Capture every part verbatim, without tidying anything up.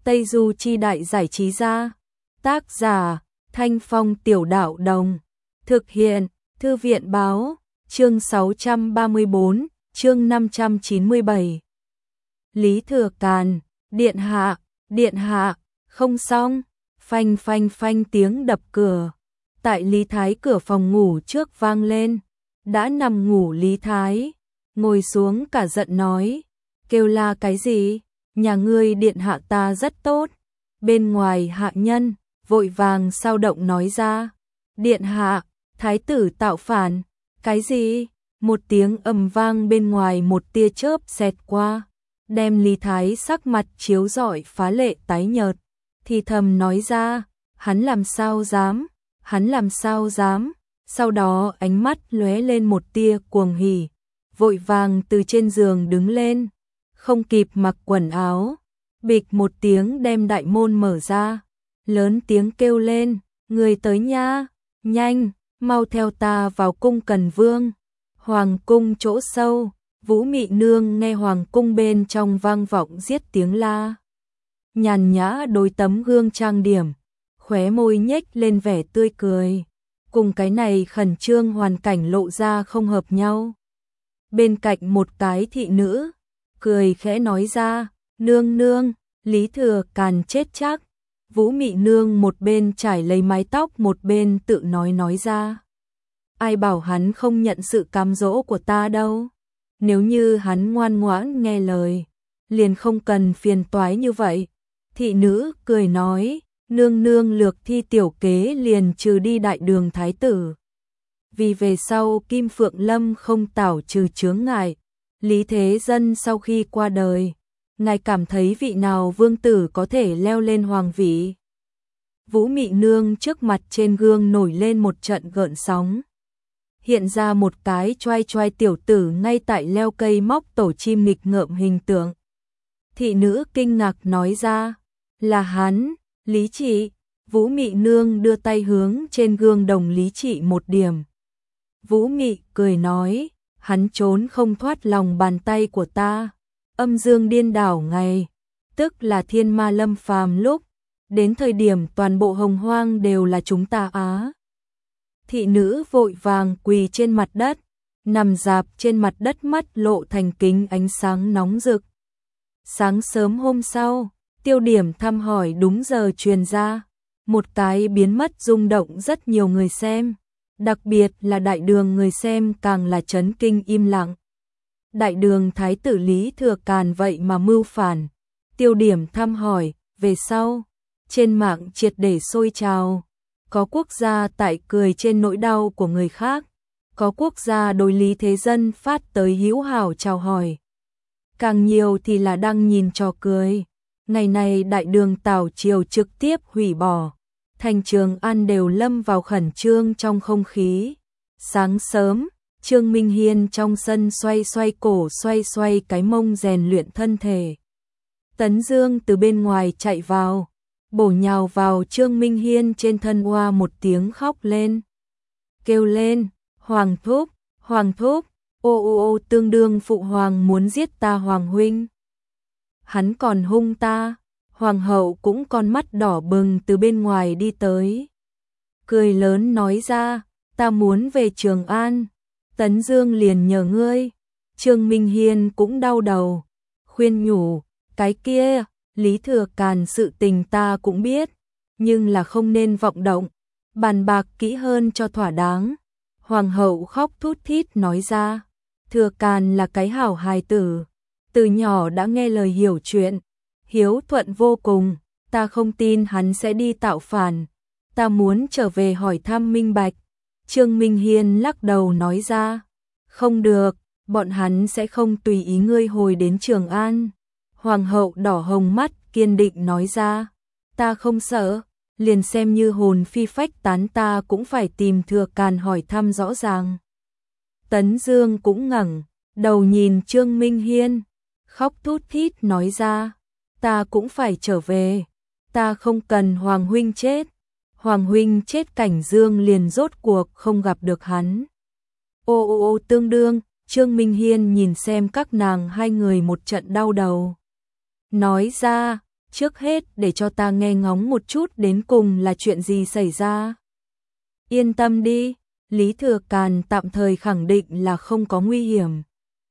Tây Du Chi Đại Giải Trí Gia. Tác giả Thanh Phong Tiểu Đạo Đồng. Thực hiện Thư viện Báo. Chương sáu trăm ba mươi bốn, chương năm trăm chín mươi bảy. Lý Thừa Càn, điện hạ, điện hạ, không xong. Phanh phanh phanh tiếng đập cửa. Tại Lý Thái cửa phòng ngủ trước vang lên. Đã nằm ngủ Lý Thái, ngồi xuống cả giận nói, kêu la cái gì? Nhà ngươi điện hạ ta rất tốt. Bên ngoài hạ nhân vội vàng sao động nói ra, điện hạ, thái tử tạo phản. Cái gì? Một tiếng ầm vang bên ngoài, một tia chớp xẹt qua, đem Lý Thái sắc mặt chiếu rọi phá lệ tái nhợt, thì thầm nói ra, hắn làm sao dám, hắn làm sao dám. Sau đó ánh mắt lóe lên một tia cuồng hỉ, vội vàng từ trên giường đứng lên, không kịp mặc quần áo, bịch một tiếng đem đại môn mở ra, lớn tiếng kêu lên, người tới nha, nhanh, mau theo ta vào cung Cần Vương. Hoàng cung chỗ sâu, Vũ Mị Nương nghe hoàng cung bên trong vang vọng giết tiếng la. Nhàn nhã đối tấm gương trang điểm, khóe môi nhếch lên vẻ tươi cười, cùng cái này khẩn trương hoàn cảnh lộ ra không hợp nhau. Bên cạnh một cái thị nữ, cười khẽ nói ra, nương nương, Lý Thừa Càn chết chắc. Vũ Mị Nương một bên trải lấy mái tóc một bên tự nói nói ra, ai bảo hắn không nhận sự cám dỗ của ta đâu. Nếu như hắn ngoan ngoãn nghe lời, liền không cần phiền toái như vậy. Thị nữ cười nói, nương nương lược thi tiểu kế liền trừ đi đại đường thái tử. Vì về sau Kim Phượng Lâm không tảo trừ chướng ngại, Lý Thế Dân sau khi qua đời, ngài cảm thấy vị nào vương tử có thể leo lên hoàng vị? Vũ Mị Nương trước mặt trên gương nổi lên một trận gợn sóng. Hiện ra một cái choai choai tiểu tử ngay tại leo cây móc tổ chim nghịch ngợm hình tượng. Thị nữ kinh ngạc nói ra, là hắn, Lý Trị. Vũ Mị Nương đưa tay hướng trên gương đồng Lý Trị một điểm. Vũ Mị cười nói, hắn trốn không thoát lòng bàn tay của ta. Âm dương điên đảo ngày, tức là thiên ma lâm phàm lúc, đến thời điểm toàn bộ hồng hoang đều là chúng ta á. Thị nữ vội vàng quỳ trên mặt đất, nằm dạp trên mặt đất, mắt lộ thành kính ánh sáng nóng rực. Sáng sớm hôm sau, tiêu điểm thăm hỏi đúng giờ truyền ra, một cái biến mất rung động rất nhiều người xem, đặc biệt là đại đường người xem càng là chấn kinh im lặng. Đại đường thái tử Lý Thừa Càn vậy mà mưu phản. Tiêu điểm thăm hỏi, về sau, trên mạng triệt để sôi trào. Có quốc gia tại cười trên nỗi đau của người khác, có quốc gia đối Lý Thế Dân phát tới hữu hảo chào hỏi. Càng nhiều thì là đang nhìn trò cười. Ngày này đại đường Tào triều trực tiếp hủy bỏ, thành Trường An đều lâm vào khẩn trương trong không khí. Sáng sớm, Trương Minh Hiên trong sân xoay xoay cổ xoay xoay cái mông rèn luyện thân thể. Tấn Dương từ bên ngoài chạy vào, bổ nhào vào Trương Minh Hiên trên thân, oa một tiếng khóc lên. Kêu lên, Hoàng thúc, Hoàng thúc, ô ô ô, tương đương phụ hoàng muốn giết ta Hoàng huynh. Hắn còn hung ta. Hoàng hậu cũng con mắt đỏ bừng từ bên ngoài đi tới, cười lớn nói ra, ta muốn về Trường An. Tấn Dương liền nhờ ngươi. Trương Minh Hiên cũng đau đầu, khuyên nhủ, cái kia, Lý Thừa Càn sự tình ta cũng biết, nhưng là không nên vọng động, bàn bạc kỹ hơn cho thỏa đáng. Hoàng hậu khóc thút thít nói ra, Thừa Càn là cái hảo hài tử, từ nhỏ đã nghe lời hiểu chuyện, hiếu thuận vô cùng, ta không tin hắn sẽ đi tạo phản, ta muốn trở về hỏi thăm minh bạch. Trương Minh Hiên lắc đầu nói ra, không được, bọn hắn sẽ không tùy ý ngươi hồi đến Trường An. Hoàng hậu đỏ hồng mắt kiên định nói ra, ta không sợ, liền xem như hồn phi phách tán ta cũng phải tìm Thừa Càn hỏi thăm rõ ràng. Tấn Dương cũng ngẩng đầu nhìn Trương Minh Hiên, khóc thút thít nói ra, ta cũng phải trở về, ta không cần Hoàng huynh chết. Hoàng huynh chết Cảnh Dương liền rốt cuộc không gặp được hắn. Ô ô ô, tương đương, Trương Minh Hiên nhìn xem các nàng hai người một trận đau đầu. Nói ra, trước hết để cho ta nghe ngóng một chút đến cùng là chuyện gì xảy ra. Yên tâm đi, Lý Thừa Càn tạm thời khẳng định là không có nguy hiểm.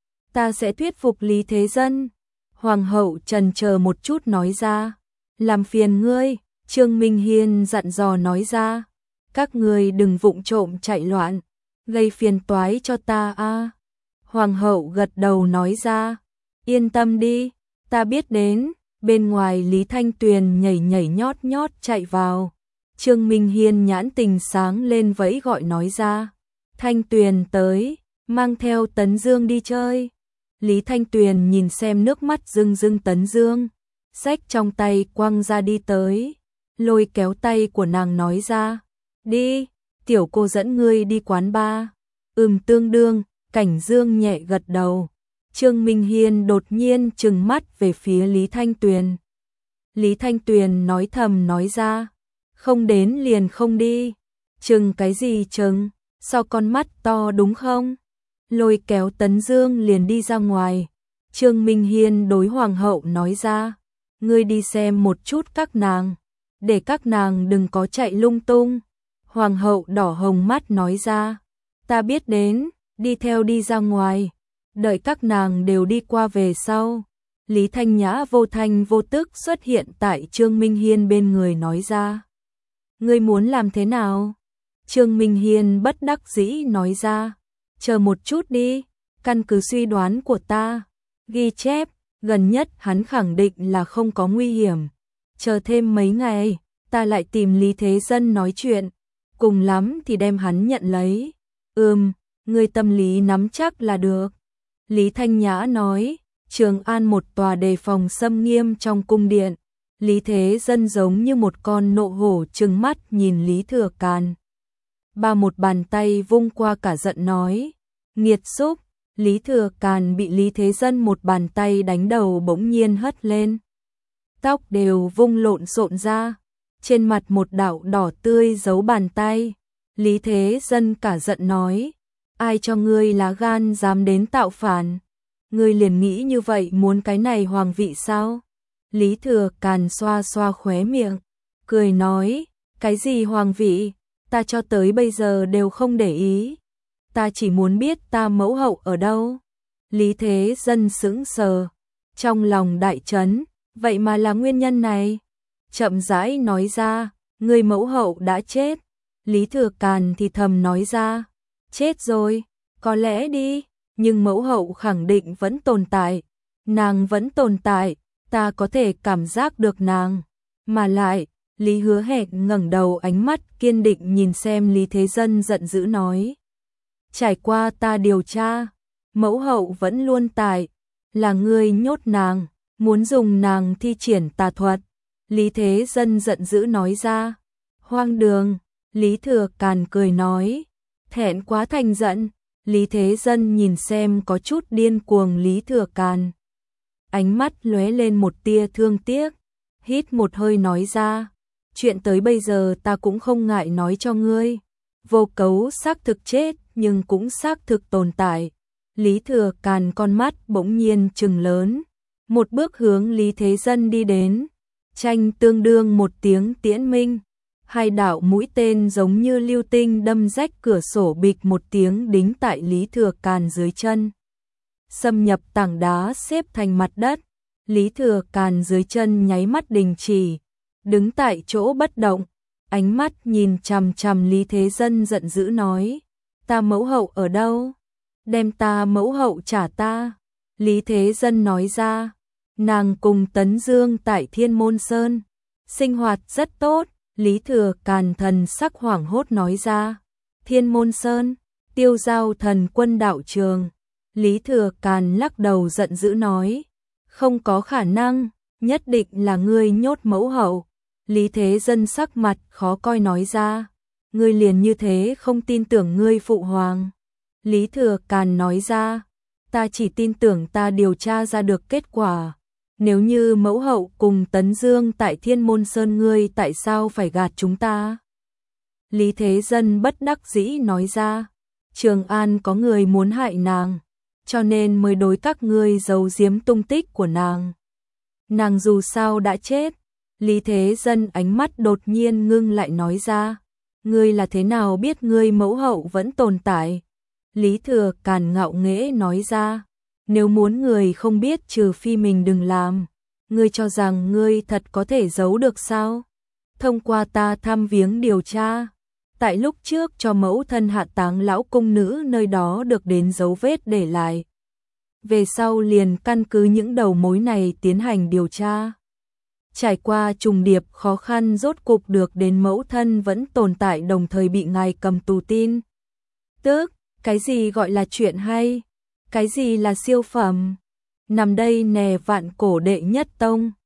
Ta sẽ thuyết phục Lý Thế Dân. Hoàng hậu trần chờ một chút nói ra. Làm phiền ngươi, Trương Minh Hiên dặn dò nói ra. Các ngươi đừng vụng trộm chạy loạn, gây phiền toái cho ta a. Hoàng hậu gật đầu nói ra. Yên tâm đi, ta biết đến. Bên ngoài Lý Thanh Tuyền nhảy nhảy nhót nhót chạy vào. Trương Minh Hiên nhãn tình sáng lên vẫy gọi nói ra. Thanh Tuyền tới, mang theo Tấn Dương đi chơi. Lý Thanh Tuyền nhìn xem nước mắt rưng rưng Tấn Dương, xách trong tay quăng ra đi tới, lôi kéo tay của nàng nói ra. Đi, tiểu cô dẫn ngươi đi quán bar. Ừm tương đương, Cảnh Dương nhẹ gật đầu. Trương Minh Hiên đột nhiên trừng mắt về phía Lý Thanh Tuyền. Lý Thanh Tuyền nói thầm nói ra. Không đến liền không đi. Trừng cái gì trừng, sao con mắt to đúng không? Lôi kéo Tấn Dương liền đi ra ngoài. Trương Minh Hiên đối hoàng hậu nói ra. Ngươi đi xem một chút các nàng, để các nàng đừng có chạy lung tung. Hoàng hậu đỏ hồng mắt nói ra. Ta biết đến, đi theo đi ra ngoài. Đợi các nàng đều đi qua về sau. Lý Thanh Nhã vô thanh vô tức xuất hiện tại Trương Minh Hiên bên người nói ra. Ngươi muốn làm thế nào? Trương Minh Hiên bất đắc dĩ nói ra. Chờ một chút đi, căn cứ suy đoán của ta, ghi chép, gần nhất hắn khẳng định là không có nguy hiểm. Chờ thêm mấy ngày, ta lại tìm Lý Thế Dân nói chuyện, cùng lắm thì đem hắn nhận lấy. Ừm, ngươi tâm lý nắm chắc là được. Lý Thanh Nhã nói. Trường An một tòa đề phòng xâm nghiêm trong cung điện. Lý Thế Dân giống như một con nộ hổ trừng mắt nhìn Lý Thừa Càn. Ba một bàn tay vung qua cả giận nói. Nghiệt xúc. Lý Thừa Càn bị Lý Thế Dân một bàn tay đánh đầu bỗng nhiên hất lên. Tóc đều vung lộn xộn ra. Trên mặt một đạo đỏ tươi giấu bàn tay. Lý Thế Dân cả giận nói. Ai cho ngươi lá gan dám đến tạo phản? Ngươi liền nghĩ như vậy muốn cái này hoàng vị sao? Lý Thừa Càn xoa xoa khóe miệng, cười nói, cái gì hoàng vị, ta cho tới bây giờ đều không để ý. Ta chỉ muốn biết ta mẫu hậu ở đâu. Lý Thế Dân sững sờ, trong lòng đại chấn, vậy mà là nguyên nhân này. Chậm rãi nói ra, người mẫu hậu đã chết. Lý Thừa Càn thì thầm nói ra, chết rồi, có lẽ đi. Nhưng mẫu hậu khẳng định vẫn tồn tại. Nàng vẫn tồn tại, ta có thể cảm giác được nàng. Mà lại, Lý Hứa Hẹn ngẩng đầu ánh mắt kiên định nhìn xem Lý Thế Dân giận dữ nói. Trải qua ta điều tra, mẫu hậu vẫn luôn tại, là ngươi nhốt nàng, muốn dùng nàng thi triển tà thuật. Lý Thế Dân giận dữ nói ra. Hoang đường, Lý Thừa Càn cười nói, thẹn quá thành giận. Lý Thế Dân nhìn xem có chút điên cuồng Lý Thừa Càn. Ánh mắt lóe lên một tia thương tiếc, hít một hơi nói ra. Chuyện tới bây giờ ta cũng không ngại nói cho ngươi. Vô Cấu xác thực chết nhưng cũng xác thực tồn tại. Lý Thừa Càn con mắt bỗng nhiên trừng lớn. Một bước hướng Lý Thế Dân đi đến. Tranh tương đương một tiếng tiễn minh. Hai đạo mũi tên giống như lưu tinh đâm rách cửa sổ bịch một tiếng đính tại Lý Thừa Càn dưới chân. Xâm nhập tảng đá xếp thành mặt đất. Lý Thừa Càn dưới chân nháy mắt đình chỉ. Đứng tại chỗ bất động. Ánh mắt nhìn chằm chằm Lý Thế Dân giận dữ nói. Ta mẫu hậu ở đâu? Đem ta mẫu hậu trả ta. Lý Thế Dân nói ra. Nàng cùng Tấn Dương tại Thiên Môn Sơn. Sinh hoạt rất tốt. Lý Thừa Càn thần sắc hoảng hốt nói ra. Thiên Môn Sơn, Tiêu Giao Thần Quân đạo trường. Lý Thừa Càn lắc đầu giận dữ nói. Không có khả năng, nhất định là ngươi nhốt mẫu hậu. Lý Thế Dân sắc mặt khó coi nói ra. Ngươi liền như thế không tin tưởng ngươi phụ hoàng. Lý Thừa Càn nói ra. Ta chỉ tin tưởng ta điều tra ra được kết quả. Nếu như mẫu hậu cùng Tấn Dương tại Thiên Môn Sơn ngươi tại sao phải gạt chúng ta? Lý Thế Dân bất đắc dĩ nói ra. Trường An có người muốn hại nàng, cho nên mới đối các ngươi giấu giếm tung tích của nàng. Nàng dù sao đã chết. Lý Thế Dân ánh mắt đột nhiên ngưng lại nói ra. Ngươi là thế nào biết ngươi mẫu hậu vẫn tồn tại? Lý Thừa Càn ngạo nghễ nói ra. Nếu muốn người không biết trừ phi mình đừng làm. Ngươi cho rằng ngươi thật có thể giấu được sao? Thông qua ta thăm viếng điều tra. Tại lúc trước cho mẫu thân hạ táng lão cung nữ nơi đó được đến dấu vết để lại. Về sau liền căn cứ những đầu mối này tiến hành điều tra. Trải qua trùng điệp khó khăn rốt cục được đến mẫu thân vẫn tồn tại đồng thời bị ngài cầm tù tin. Tức, cái gì gọi là chuyện hay? Cái gì là siêu phẩm? Nằm đây nè vạn cổ đệ nhất tông.